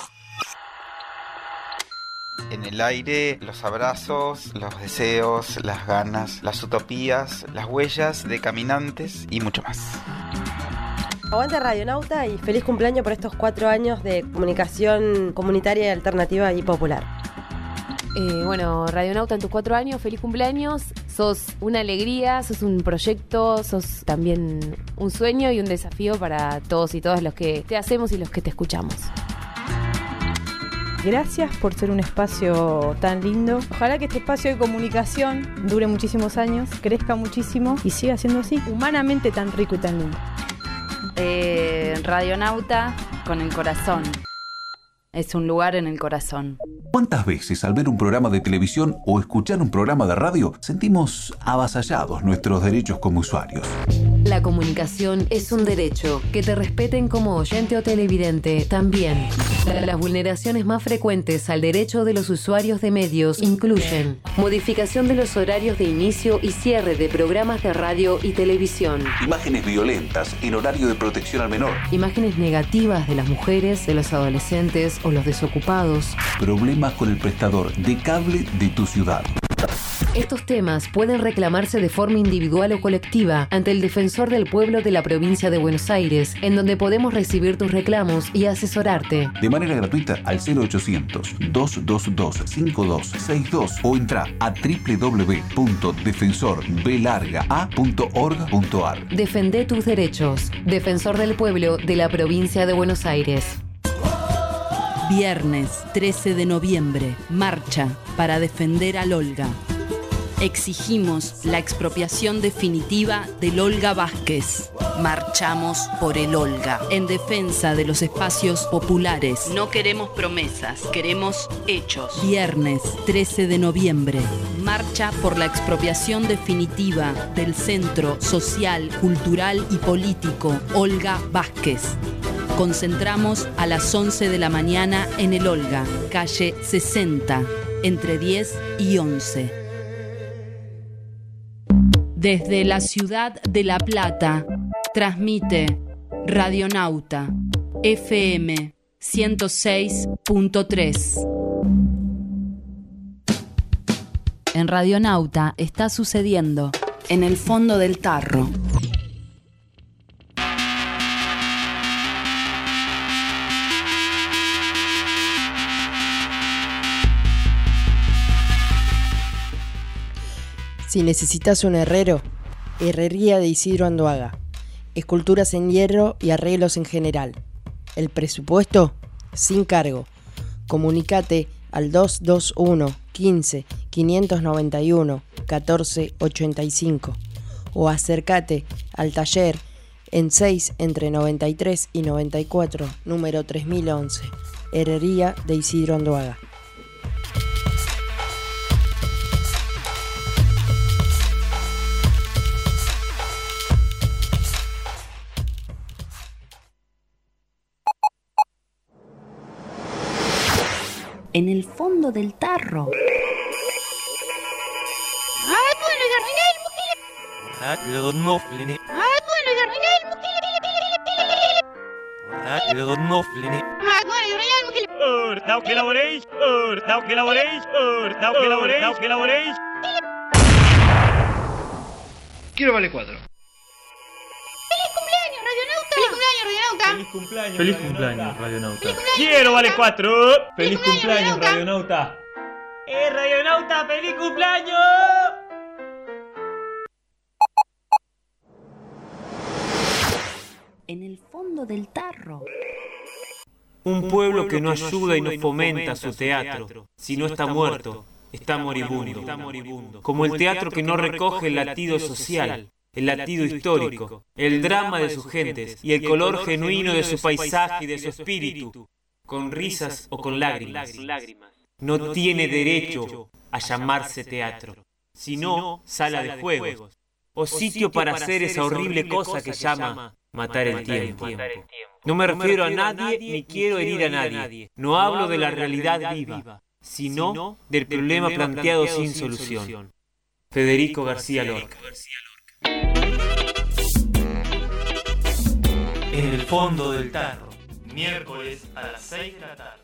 En el aire, los abrazos, los deseos, las ganas, las utopías, las huellas de caminantes y mucho más. Aguante Radionauta y feliz cumpleaños por estos cuatro años de comunicación comunitaria, alternativa y popular. Eh, bueno, Radionauta, en tus cuatro años, feliz cumpleaños. Sos una alegría, sos un proyecto, sos también un sueño y un desafío para todos y todas los que te hacemos y los que te escuchamos. Gracias por ser un espacio tan lindo. Ojalá que este espacio de comunicación dure muchísimos años, crezca muchísimo y siga siendo así, humanamente tan rico y tan lindo. Eh, Radionauta con el corazón. Es un lugar en el corazón. ¿Cuántas veces al ver un programa de televisión o escuchar un programa de radio sentimos avasallados nuestros derechos como usuarios? La comunicación es un derecho. Que te respeten como oyente o televidente también. Las vulneraciones más frecuentes al derecho de los usuarios de medios incluyen modificación de los horarios de inicio y cierre de programas de radio y televisión, Imágenes violentas en horario de protección al menor, imágenes negativas de las mujeres, de los adolescentes o los desocupados, problemas con el prestador de cable de tu ciudad. Estos temas pueden reclamarse de forma individual o colectiva ante el Defensor del Pueblo de la Provincia de Buenos Aires, en donde podemos recibir tus reclamos y asesorarte. De manera gratuita al cero ochocientos, dos dos dos, cinco dos seis dos o entra a doble u doble u doble u punto defensor b larga a punto org punto a r. Defende tus derechos. Defensor del Pueblo de la Provincia de Buenos Aires. Viernes trece de noviembre. Marcha para defender al Olga. Exigimos la expropiación definitiva del Olga Vázquez. Marchamos por el Olga, en defensa de los espacios populares. No queremos promesas, queremos hechos. Viernes trece de noviembre. Marcha por la expropiación definitiva del Centro Social, Cultural y Político Olga Vázquez. Concentramos a las once de la mañana en el Olga, calle sesenta, entre diez y once. Desde la ciudad de La Plata, transmite Radionauta, F M ciento seis punto tres. En Radionauta está sucediendo en el fondo del tarro. Si necesitas un herrero, Herrería de Isidro Andoaga. Esculturas en hierro y arreglos en general. El presupuesto, sin cargo. Comunicate al dos dos uno, quince, quinientos noventa y uno, catorce ochenta y cinco o acércate al taller en seis entre noventa y tres y noventa y cuatro, número tres mil once. Herrería de Isidro Andoaga. En el fondo del tarro. Now que laboréis, now que laboréis, now que laboréis, now que laboréis. Quiero Vale cuatro. ¡Feliz cumpleaños, Radionauta! ¡Feliz cumpleaños, Radionauta! Feliz cumpleaños, Radionauta. ¡Quiero Vale cuatro! ¡Feliz cumpleaños, Radionauta! ¡Eh, Radionauta! ¡Feliz cumpleaños! En el fondo del tarro. Un pueblo que no ayuda y no fomenta su teatro, si no está muerto, está moribundo. Como el teatro que no recoge el latido social, el latido histórico, el drama de sus gentes y el color genuino de su paisaje y de su espíritu, con risas o con lágrimas. No tiene derecho a llamarse teatro, sino sala de juegos, o sitio para hacer esa horrible cosa que llama matar el tiempo. No me refiero a nadie ni quiero herir a nadie. No hablo de la realidad viva, sino del problema planteado sin solución. Federico García Lorca. En el fondo del tarro, miércoles a las seis de la tarde.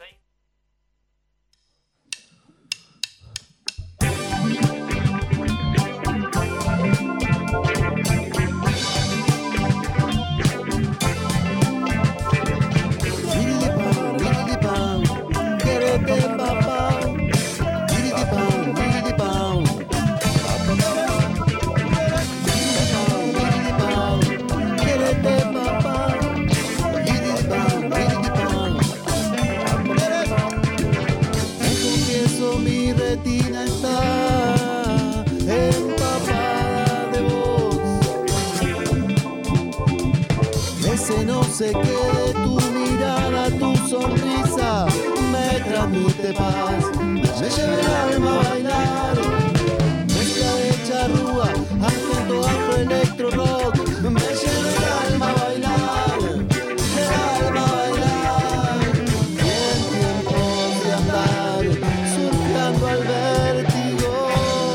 No sé qué, tu mirada, tu sonrisa me transmite paz, me lleva el alma a bailar, mezcla de charrúa, acento afro, electro rock, me lleva el alma a bailar, el alma a bailar, y en tiempos de andar, surcando al vértigo,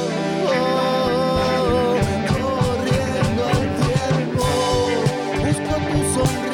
oh, corriendo al tiempo, busco tu sonrisa.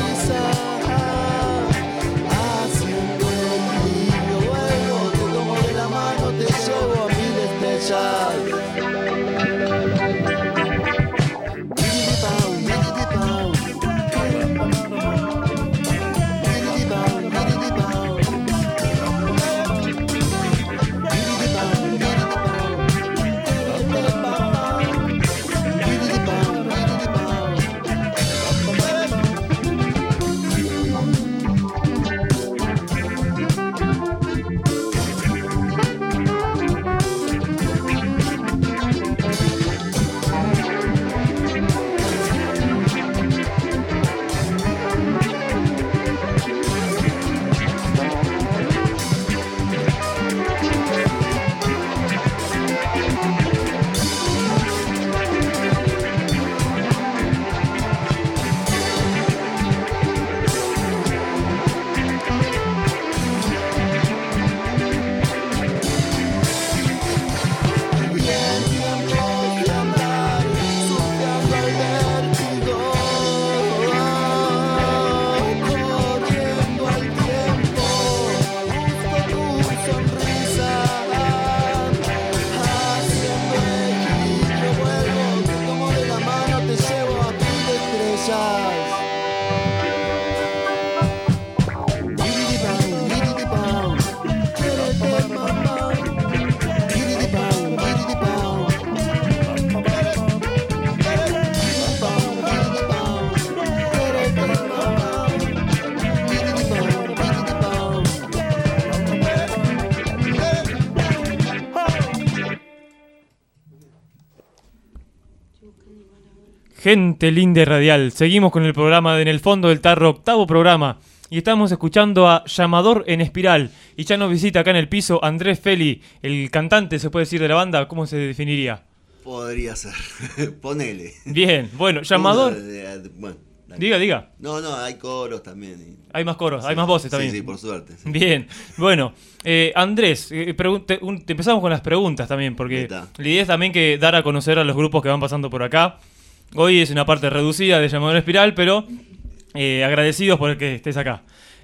Gente linda y radial, seguimos con el programa de En el Fondo del Tarro, octavo programa, y estamos escuchando a Llamador en Espiral, y ya nos visita acá en el piso Andrés Feli, el cantante, se puede decir, de la banda. ¿Cómo se definiría? Podría ser, ponele. Bien, bueno, Llamador... Uno de- de- bueno, dale. Diga, diga. No, no, hay coros también. y- Hay más coros, Sí, hay más voces también. Sí, sí, por suerte. sí. Bien, bueno, eh, Andrés, eh, pregun- te- un- te empezamos con las preguntas también, porque Está. la idea es también que dar a conocer a los grupos que van pasando por acá. Hoy es una parte reducida de Llamador en Espiral, pero eh, agradecidos por que estés acá.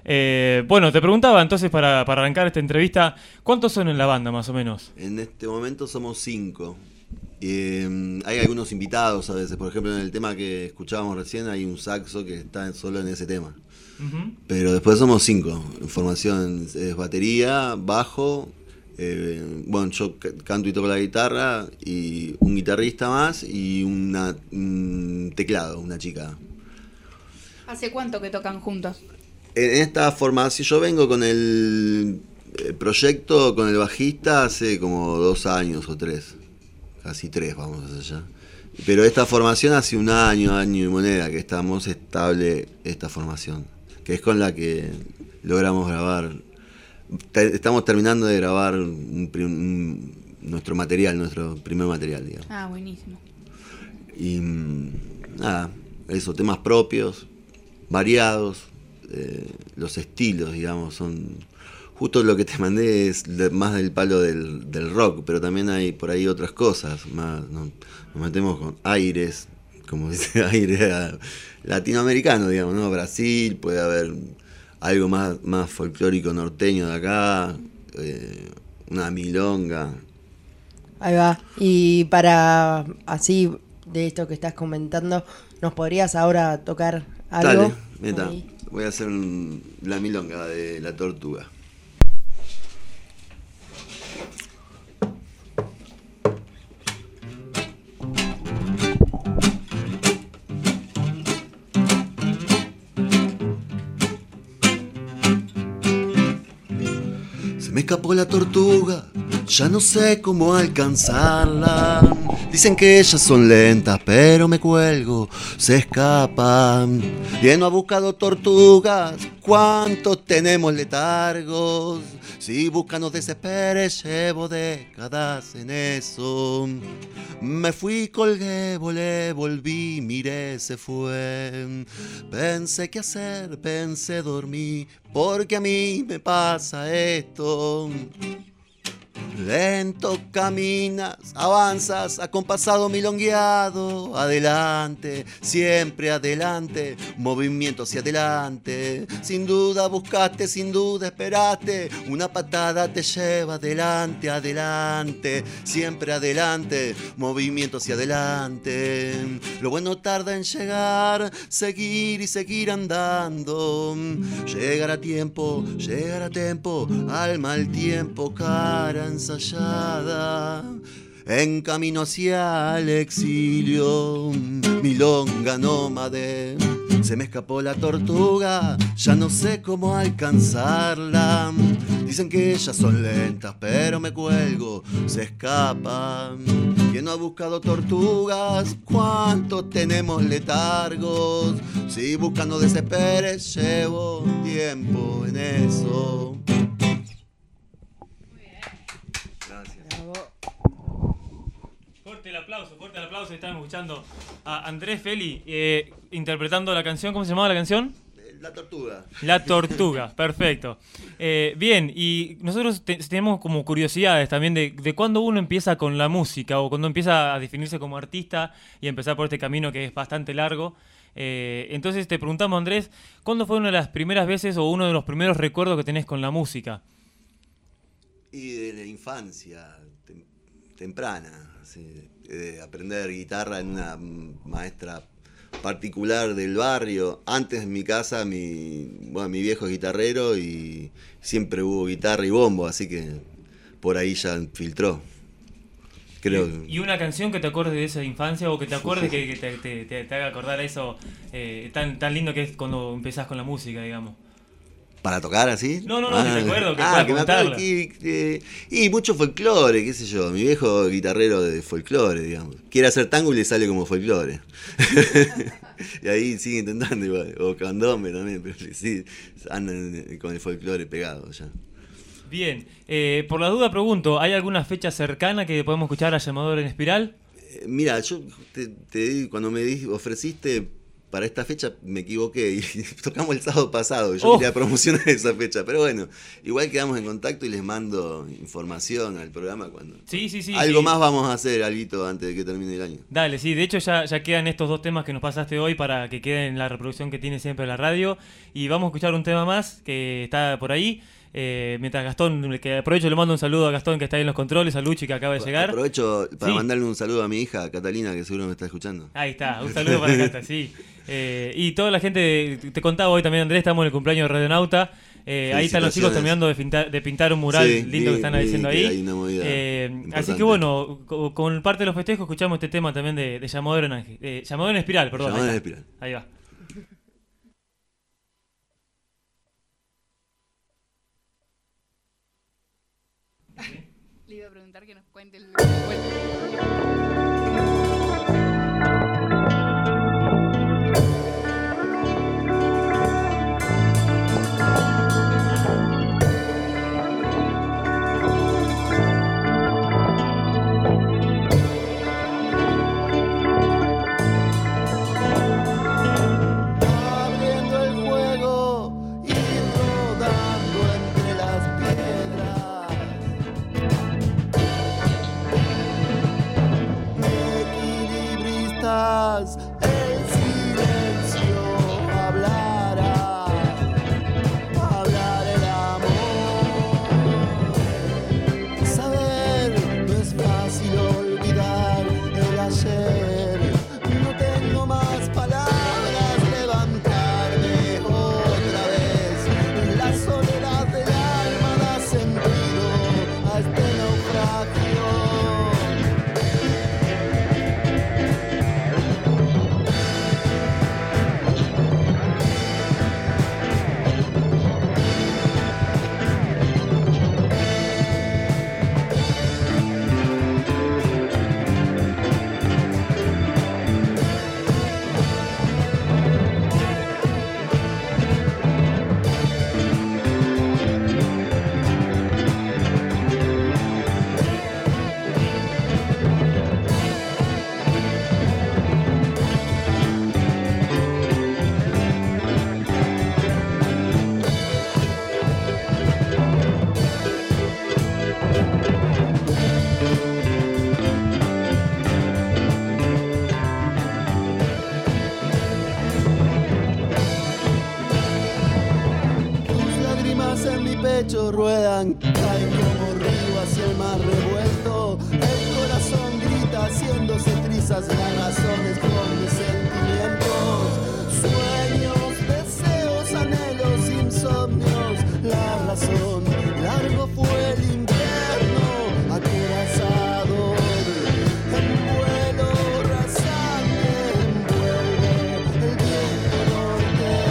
Eh, bueno, te preguntaba entonces para, para arrancar esta entrevista, ¿cuántos son en la banda más o menos? En este momento somos cinco. Eh, hay algunos invitados a veces, por ejemplo en el tema que escuchábamos recién hay un saxo que está solo en ese tema. Ujú. Pero después somos cinco. En formación es batería, bajo, eh, bueno, yo c- canto y toco la guitarra, y un guitarrista más y una, un teclado, una chica. ¿Hace cuánto que tocan juntos? En esta formación, yo vengo con el, el proyecto, con el bajista hace como dos años o tres. Casi tres, vamos allá. Pero esta formación hace un año, año y moneda que estamos estable esta formación, que es con la que logramos grabar. Te- estamos terminando de grabar un pri- un- nuestro material, nuestro primer material, digamos. Ah, buenísimo. Y mm, nada, eso, temas propios, variados, eh, los estilos, digamos, son... Justo lo que te mandé es de- más del palo del, del rock, pero también hay por ahí otras cosas, más, ¿no? Nos metemos con aires, como dice, aire a- latinoamericano, digamos, ¿no? Brasil, puede haber algo más, más folclórico norteño de acá, eh, una milonga. Ahí va. Y para así, de esto que estás comentando, ¿nos podrías ahora tocar algo? Dale, meta, Ahí. voy a hacer un- la milonga de La Tortuga. Se me escapó la tortuga, ya no sé cómo alcanzarla. Dicen que ellas son lentas, pero me cuelgo, se escapan. Y no ha buscado tortugas, ¿cuántos tenemos letargos? Si busca no desesperes, llevo décadas en eso. Me fui, colgué, volé, volví, miré, se fue. Pensé qué hacer, pensé dormí, porque a mí me pasa esto. Lento caminas, avanzas, acompasado, milongueado, adelante, siempre adelante, movimiento hacia adelante. Sin duda buscaste, sin duda esperaste, una patada te lleva adelante, adelante, siempre adelante, movimiento hacia adelante. Lo bueno tarda en llegar, seguir y seguir andando. Llegar a tiempo, llegar a tiempo, al mal tiempo, cara ensayada. En camino hacia el exilio, milonga nómade. Se me escapó la tortuga, ya no sé cómo alcanzarla. Dicen que ellas son lentas, pero me cuelgo, se escapan. ¿Quién no ha buscado tortugas? ¿Cuántos tenemos letargos? Si buscan no desesperes, llevo tiempo en eso. Fuerte el aplauso, fuerte el aplauso. Estamos escuchando a Andrés Feli eh, interpretando la canción. ¿Cómo se llamaba la canción? La Tortuga. La Tortuga, perfecto. Eh, bien, y nosotros te- tenemos como curiosidades también de, de cuándo uno empieza con la música o cuando empieza a definirse como artista y empezar por este camino que es bastante largo. Eh, entonces te preguntamos, Andrés, ¿cuándo fue una de las primeras veces o uno de los primeros recuerdos que tenés con la música? Y de la infancia tem- temprana, así, de aprender guitarra en una maestra particular del barrio. Antes en mi casa, mi, bueno, mi viejo es guitarrero y siempre hubo guitarra y bombo, así que por ahí ya filtró. Creo. ¿Y, y una canción que te acuerdes de esa infancia o que te acuerdes que, que te, te- te- te haga acordar eso eh, tan, tan lindo que es cuando empezás con la música, digamos? ¿Para tocar así? No, no, no, que te acuerdo, que ah, puedas que me acuerdo contarla. que, que- y mucho folclore, qué sé yo. Mi viejo guitarrero de folclore, digamos. Quiere hacer tango y le sale como folclore. Y ahí sigue intentando igual. O candombe también, pero sí, andan con el folclore pegado ya. Bien, eh, por la duda pregunto, ¿hay alguna fecha cercana que podemos escuchar a Llamador en Espiral? Eh, Mira, yo te, te di- cuando me di- ofreciste para esta fecha me equivoqué y tocamos el sábado pasado. Yo Oh. quería promocionar esa fecha, pero bueno, igual quedamos en contacto y les mando información al programa cuando. Sí, sí, sí. Algo sí. más vamos a hacer, Alguito, antes de que termine el año. Dale, sí, de hecho ya, ya quedan estos dos temas que nos pasaste hoy para que queden en la reproducción que tiene siempre la radio. Y vamos a escuchar un tema más que está por ahí. Eh, mientras Gastón, que aprovecho, le mando un saludo a Gastón que está ahí en los controles, a Luchi que acaba de llegar. Aprovecho para sí. mandarle un saludo a mi hija Catalina, que seguro me está escuchando. Ahí está, un saludo para Cata, sí. Eh, y toda la gente, te contaba hoy también, Andrés, estamos en el cumpleaños de Radionauta. Eh, ahí están los chicos terminando de pintar, de pintar un mural sí, lindo vi, que están haciendo ahí. Eh, así que bueno, con, con parte de los festejos escuchamos este tema también de, de Llamador en Ángel. Eh, Llamador en Espiral, perdón. Llamador en Espiral. Ahí va. Le iba a preguntar que nos cuente el... el silencio hablará, hablar el amor. Saber no es fácil olvidar el ayer. No tengo más palabras, levantarme otra vez. La soledad del alma da sentido a este naufragio. Ruedan, caen como río hacia el mar revuelto. El corazón grita haciéndose trizas, las razones con mis sentimientos. Sueños, deseos, anhelos, insomnios. La razón, largo fue el invierno, acorazador. En vuelo rasante envuelve el viento norte.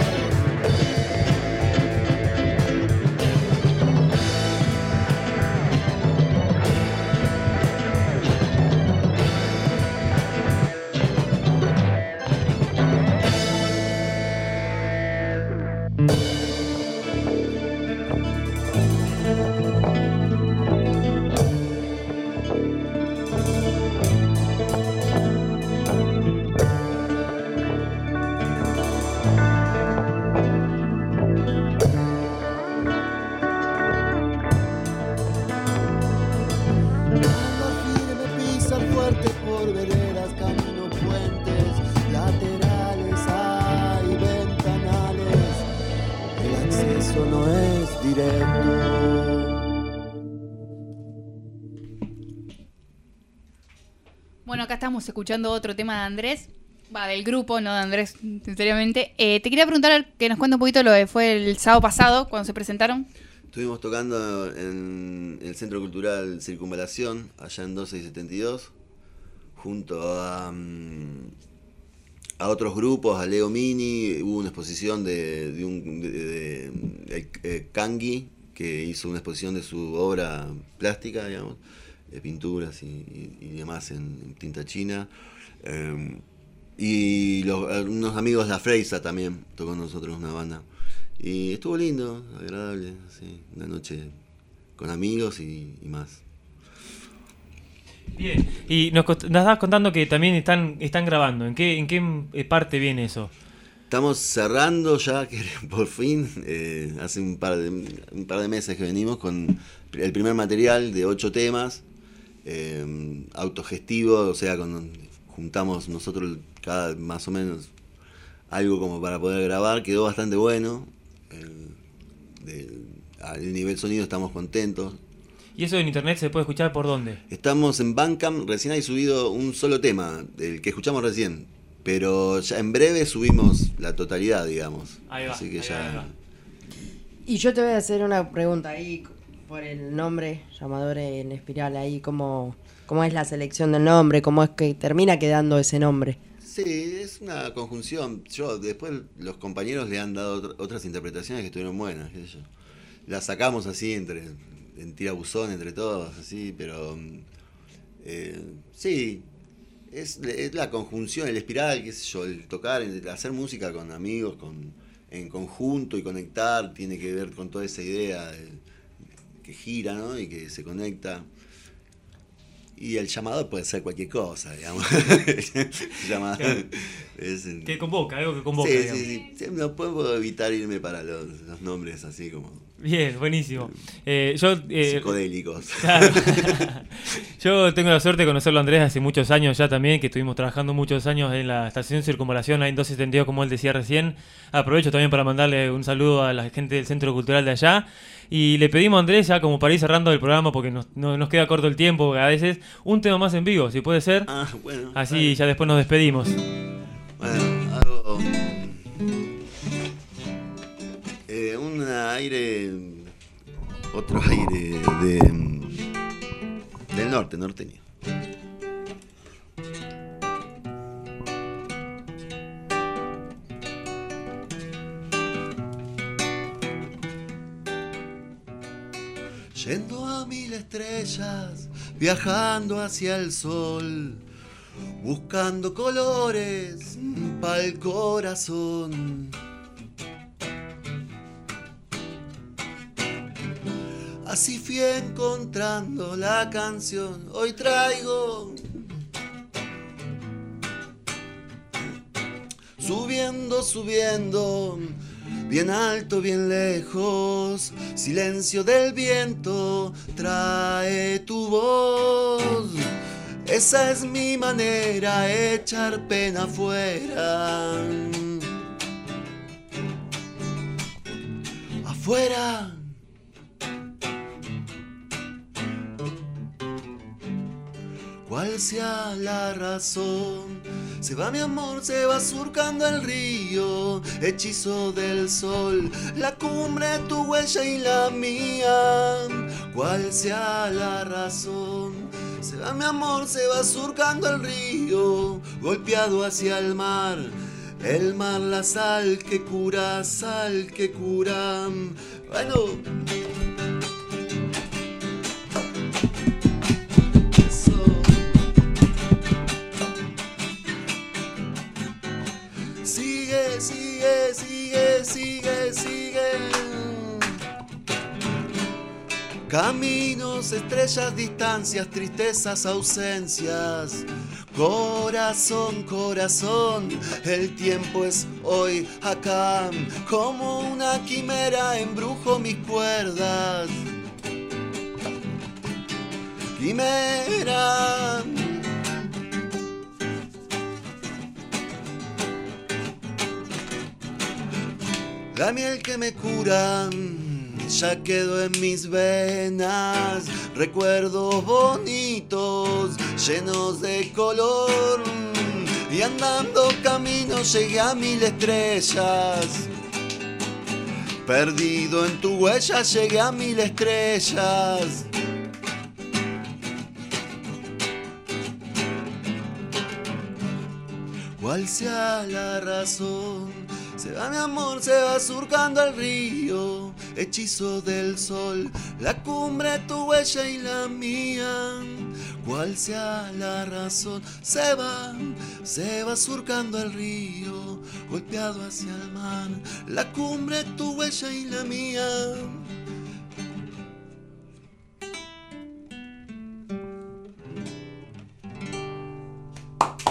Bueno, acá estamos escuchando otro tema de Andrés, va, del grupo, no de Andrés, sinceramente. Eh, te quería preguntar que nos cuente un poquito lo que fue el sábado pasado, cuando se presentaron. Estuvimos tocando en el Centro Cultural Circunvalación, allá en doce y setenta y dos, junto a, a otros grupos, a Leo Mini. Hubo una exposición de, de un de, de, de, de Kangi, que hizo una exposición de su obra plástica, digamos, de pinturas y, y, y demás en, en tinta china. Eh, y los, unos amigos de La Freisa también tocó con nosotros una banda. Y estuvo lindo, agradable, sí, una noche con amigos y, y más. Bien, y nos, nos estabas contando que también están están grabando. ¿En qué, en qué parte viene eso? Estamos cerrando ya, que por fin, eh, hace un par, de, un par de meses que venimos con el primer material de ocho temas, eh, autogestivo, o sea, con, juntamos nosotros cada más o menos algo como para poder grabar, quedó bastante bueno. Eh, de al nivel sonido estamos contentos. ¿Y eso en internet se puede escuchar por dónde? Estamos en Bandcamp, recién hay subido un solo tema, el que escuchamos recién, pero ya en breve subimos la totalidad, digamos. Ahí va, Así que ahí ya... va, ahí va. Y yo te voy a hacer una pregunta ahí por el nombre, Llamador en Espiral, ahí cómo, cómo es la selección del nombre, cómo es que termina quedando ese nombre. Sí, es una conjunción. Yo después los compañeros le han dado otr- otras interpretaciones que estuvieron buenas, qué sé yo. Las sacamos así entre en tirabuzón entre todos, así, pero eh, sí, es, es la conjunción, el espiral, qué sé yo, el tocar, el hacer música con amigos, con en conjunto y conectar, tiene que ver con toda esa idea de, que gira, ¿no? Y que se conecta. Y el llamador puede ser cualquier cosa, digamos. El llamador Claro. es el- Que convoca, algo que convoca, Sí, digamos. sí, sí. No puedo evitar irme para los, los nombres así como Bien, buenísimo. Eh, yo, eh, psicodélicos. Claro. Yo tengo la suerte de conocerlo a Andrés hace muchos años ya también, que estuvimos trabajando muchos años en la estación Circunvalación, ahí en doscientos setenta y dos, como él decía recién. Aprovecho también para mandarle un saludo a la gente del Centro Cultural de allá. Y le pedimos a Andrés, ya como para ir cerrando el programa, porque nos, no, nos queda corto el tiempo a veces, un tema más en vivo, si puede ser. Ah, bueno. Así vale. ya después nos despedimos. Bueno, hago eh, un aire, otro aire de del norte, norteño. Yendo a mil estrellas, viajando hacia el sol, buscando colores pa'l corazón. Así fui encontrando la canción, hoy traigo. Subiendo, subiendo, bien alto, bien lejos, silencio del viento, trae tu voz. Esa es mi manera, echar pena afuera. Afuera. Cual sea la razón, se va mi amor, se va surcando el río, hechizo del sol, la cumbre, tu huella y la mía. Cual sea la razón, se va mi amor, se va surcando el río, golpeado hacia el mar. El mar, la sal que cura, sal que cura. Bueno. Sigue, sigue, sigue, sigue, sigue. Caminos, estrellas, distancias, tristezas, ausencias. Corazón, corazón, el tiempo es hoy acá. Como una quimera embrujo mis cuerdas. Quimera. La miel que me cura ya quedó en mis venas, recuerdos bonitos, llenos de color, y andando camino llegué a mil estrellas, perdido en tu huella llegué a mil estrellas. Cual sea la razón, se va mi amor, se va surcando el río, hechizo del sol, la cumbre, tu huella y la mía. Cual sea la razón, se va, se va surcando el río, golpeado hacia el mar, la cumbre, tu huella y la mía.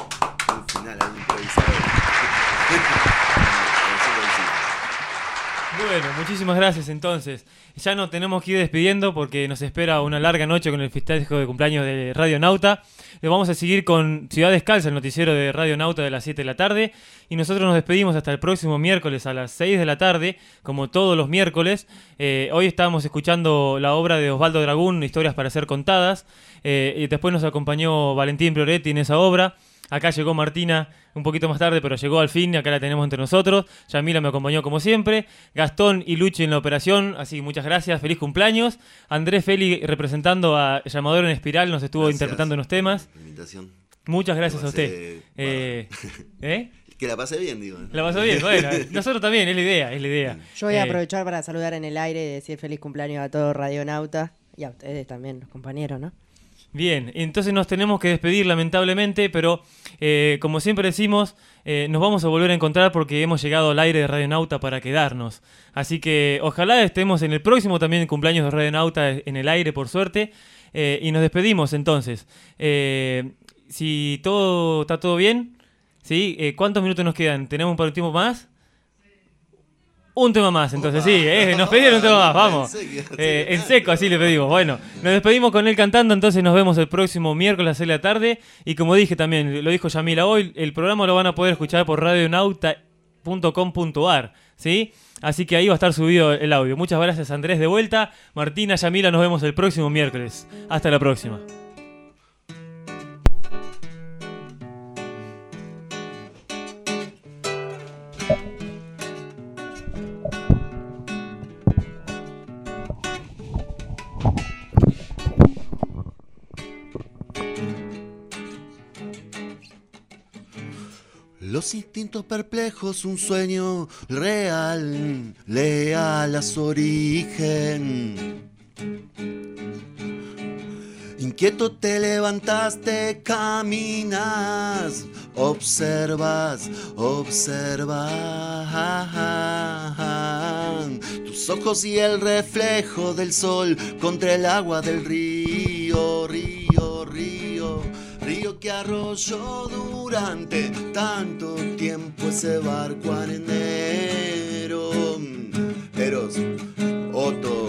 Un final ahí improvisado. Bueno, muchísimas gracias entonces. Ya nos tenemos que ir despidiendo porque nos espera una larga noche con el festejo de cumpleaños de Radio Nauta. Le vamos a seguir con Ciudad Descalza, el noticiero de Radio Nauta de las siete de la tarde. Y nosotros nos despedimos hasta el próximo miércoles a las seis de la tarde, como todos los miércoles. Eh, hoy estábamos escuchando la obra de Osvaldo Dragún, Historias para ser contadas. Eh, y después nos acompañó Valentín Prioretti en esa obra. Acá llegó Martina un poquito más tarde, pero llegó al fin y acá la tenemos entre nosotros. Yamila me acompañó como siempre. Gastón y Luchi en la operación, así muchas gracias, feliz cumpleaños. Andrés Feli representando a Llamador en Espiral, nos estuvo gracias interpretando unos temas. Invitación. Muchas gracias pasé, a usted. Eh, ¿eh? Que la pasé bien, digo. La pasó bien, bueno, nosotros también, es la idea, es la idea. Yo voy a Eh, aprovechar para saludar en el aire y decir feliz cumpleaños a todo Radionauta y a ustedes también, los compañeros, ¿no? Bien, entonces nos tenemos que despedir lamentablemente, pero eh, como siempre decimos, eh, nos vamos a volver a encontrar porque hemos llegado al aire de Radionauta para quedarnos. Así que ojalá estemos en el próximo también cumpleaños de Radionauta en el aire, por suerte. Eh, y nos despedimos entonces. Eh, si todo está todo bien, ¿sí? Eh, ¿cuántos minutos nos quedan? ¿Tenemos un tiempo más? Un tema más, entonces sí, eh, nos pidieron un tema más, vamos. Eh, en seco, así le pedimos. Bueno, nos despedimos con él cantando, entonces nos vemos el próximo miércoles a las seis de la tarde. Y como dije también, lo dijo Yamila hoy, el programa lo van a poder escuchar por radionauta punto com punto ar, ¿sí? Así que ahí va a estar subido el audio. Muchas gracias, Andrés, de vuelta. Martina, Yamila, nos vemos el próximo miércoles. Hasta la próxima. Los instintos perplejos, un sueño real, leal a su origen. Inquieto te levantaste, caminas, observas, observas. Tus ojos y el reflejo del sol contra el agua del río, río, río. Río que arrolló durante tanto tiempo ese barco arenero. Eros, Otto.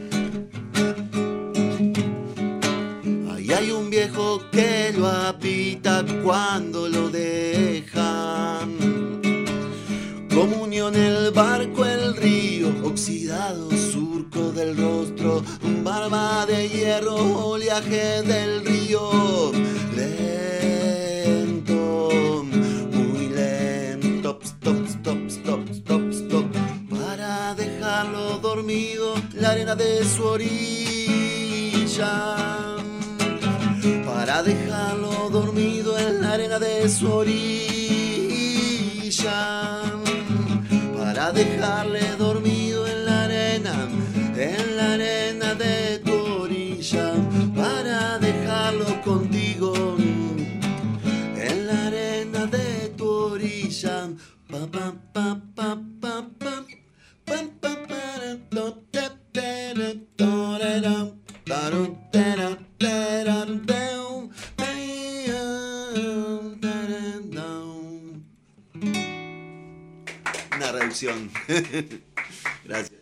Ahí hay un viejo que lo apita cuando lo dejan. Comunión el barco, el río, oxidado, surco del rostro, barba de hierro, oleaje del río. Lento, muy lento, stop, stop, stop, stop, stop, para dejarlo dormido en la arena de su orilla. Para dejarlo dormido en la arena de su orilla. Para dejarle dormido en la arena, en la arena de tu orilla. Para dejarlo contigo en la arena de tu orilla. Pa, pa, pa, pa, pa, pa, pa, pa, para, to, te, te, re, to, re, ra, taru, te, ra, te, ra, deu, te, ya, te, re, dau. Una reducción. Gracias.